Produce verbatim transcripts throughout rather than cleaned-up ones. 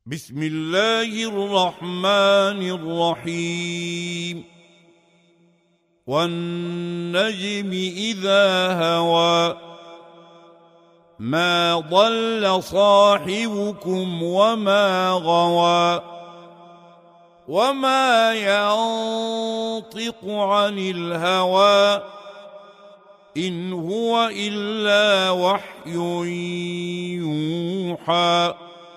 بسم الله الرحمن الرحيم والنجم إذا هوى ما ضل صاحبكم وما غوى وما ينطق عن الهوى إن هو إلا وحي يوحى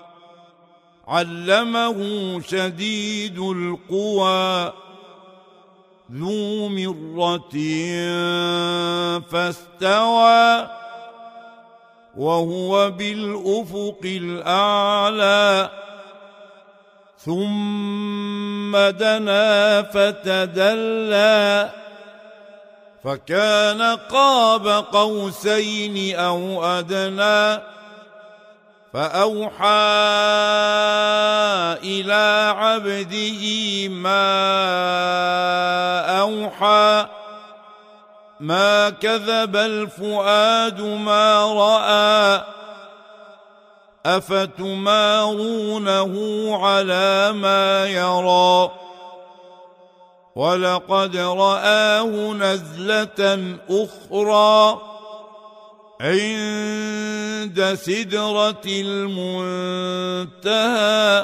علمه شديد القوى ذو مرة فاستوى وهو بالأفق الأعلى ثم دنا فتدلى فكان قاب قوسين أو أدنى فأوحى إلى عبده ما أوحى ما كذب الفؤاد ما رأى أفتمارونه على ما يرى ولقد رآه نزلة أخرى عند سدرة المنتهى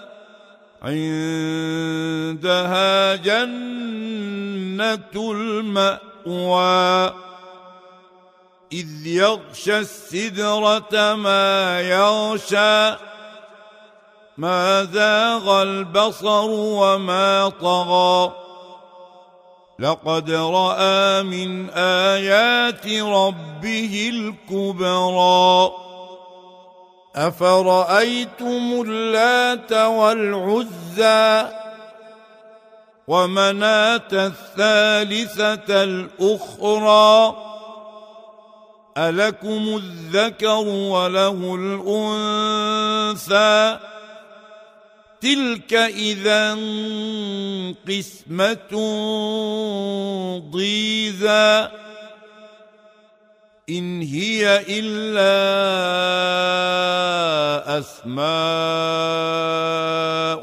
عندها جنة المأوى إذ يغشى السدرة ما يغشى ما زاغ البصر وما طغى لقد رأى من آيات ربه الكبرى أفرأيتم اللات والعزى ومناة الثالثة الأخرى ألكم الذكر وله الأنثى تلك إذا قسمة ضيزى إن هي إلا أسماء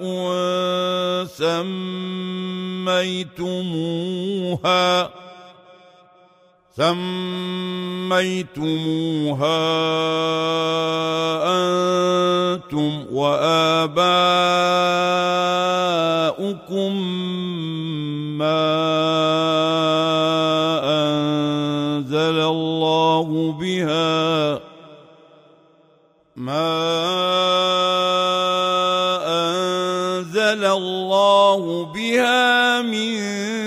سميتموها سميتموها أنتم وآباؤكم ما أنزل الله بها ما أنزل الله بها من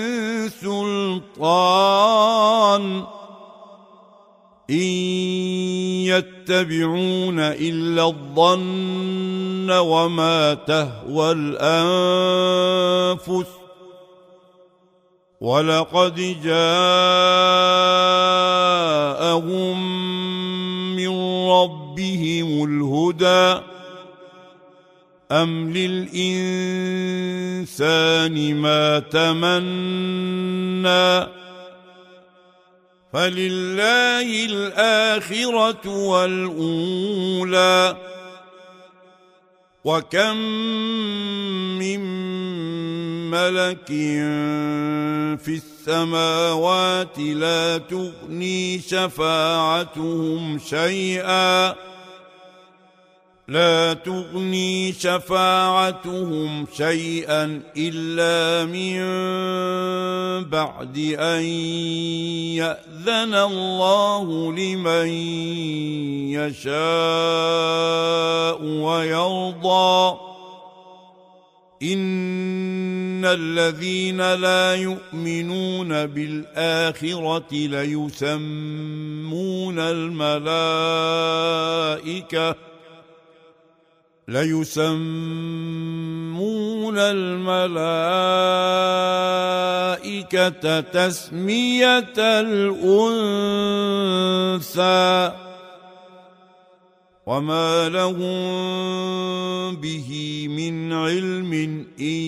سلطان إن يتبعون إلا الظن وما تهوى الأنفس ولقد جاءهم من ربهم الهدى أم للإنسان ما تمنى فلله الآخرة والأولى وكم من ملك في السماوات لا تغني شفاعتهم شيئا لا تغني شفاعتهم شيئا إلا من بعد أن يأذن الله لمن يشاء ويرضى إن الذين لا يؤمنون بالآخرة ليسمون الملائكة ليسمون الملائكة تسمية الأنثى وما لهم به من علم إن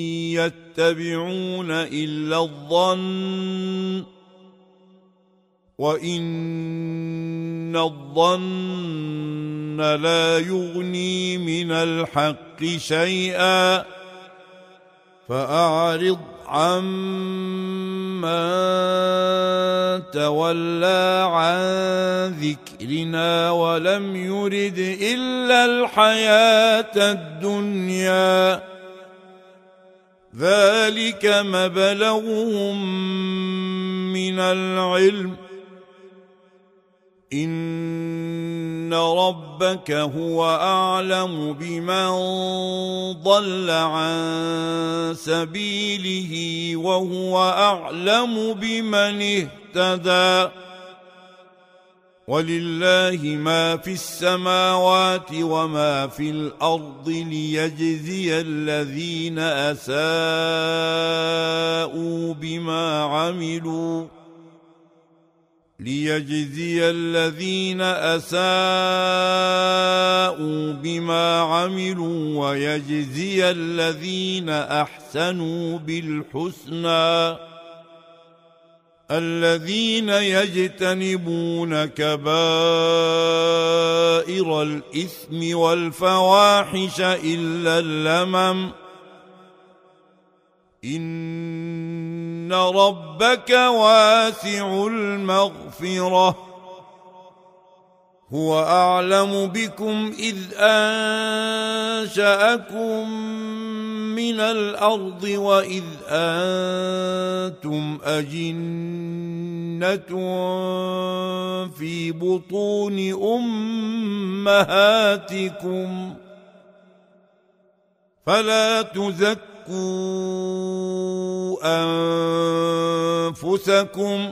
يتبعون إلا الظن وإن الظن لا يغني من الحق شيئا فأعرض عمن تولى عن ذكرنا ولم يرد إلا الحياة الدنيا ذلك مبلغهم من العلم إن ربك هو أعلم بمن ضل عن سبيله وهو أعلم بمن اهتدى ولله ما في السماوات وما في الأرض ليجزي الذين أساءوا بما عملوا ليجزي الذين أساءوا بما عملوا ويجزي الذين أحسنوا بالحسنى الذين يجتنبون كبائر الإثم والفواحش إلا اللمم إن ربك واسع المغفرة هو أعلم بكم إذ أنشأكم من الأرض وإذ أنتم أجنة في بطون أمهاتكم فلا تزكوا أنفسكم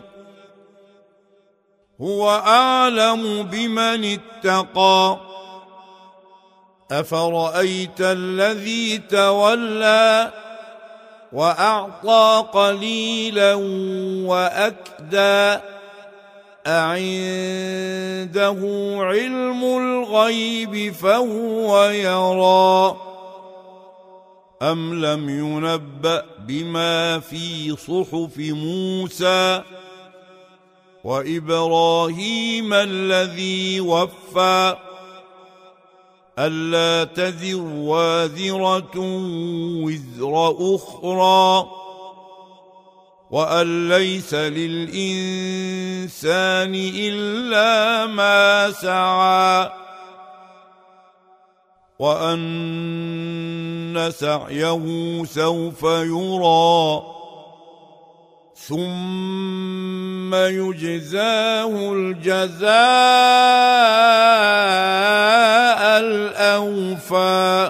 هو أعلم بمن اتقى أفرأيت الذي تولى وأعطى قليلا وأكدى أعنده علم الغيب فهو يرى أم لم ينبأ بما في صحف موسى وإبراهيم الذي وفى ألا تزر وازرة وزر أخرى وأن ليس للإنسان إلا ما سعى وأن سعيه سوف يرى ثم يجزاه الجزاء الأوفى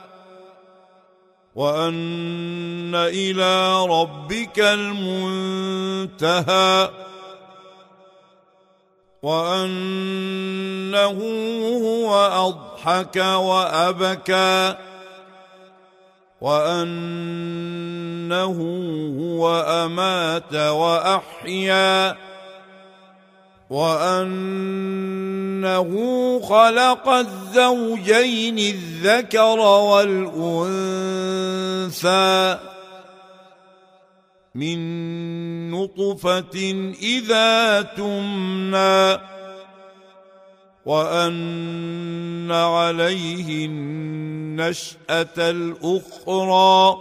وأن إلى ربك المنتهى وأنه هو أضحك وأبكى وأنه هو أمات وأحيا وأنه خلق الزوجين الذكر والأنثى من نطفة إذا تمنى وأن عليه النشأة الأخرى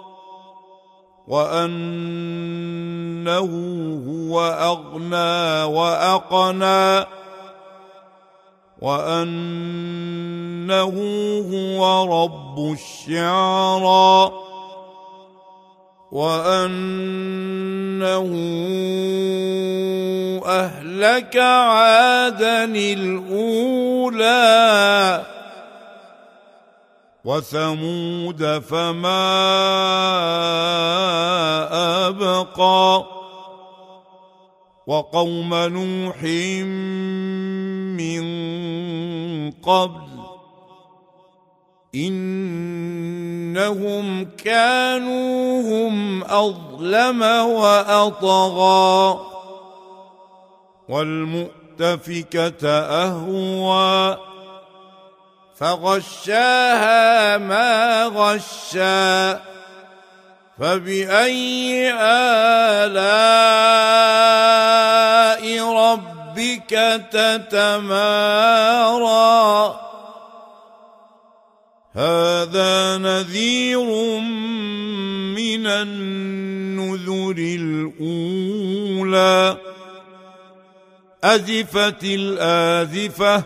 وأنه هو أغنى وأقنى وأنه هو رب الشعرى وأنه أهلك عادا الأولى وثمود فما أبقى وقوم نوح من قبل إنهم كانوا هم أظلم وأطغى والمؤتفكة أهوى فغشاها ما غشى فبأي آلاء ربك تتمارى هذا نذير من النذر الأولى أزفت الآزفة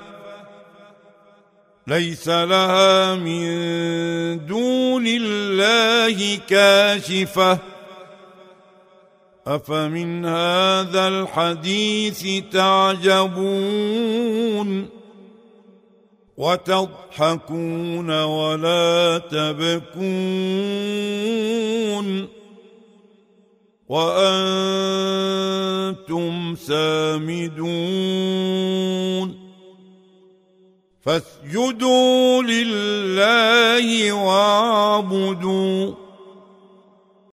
ليس لها من دون الله كاشفة أفمن هذا الحديث تعجبون وتضحكون ولا تبكون وأنتم سامدون فاسجدوا لله واعبدوا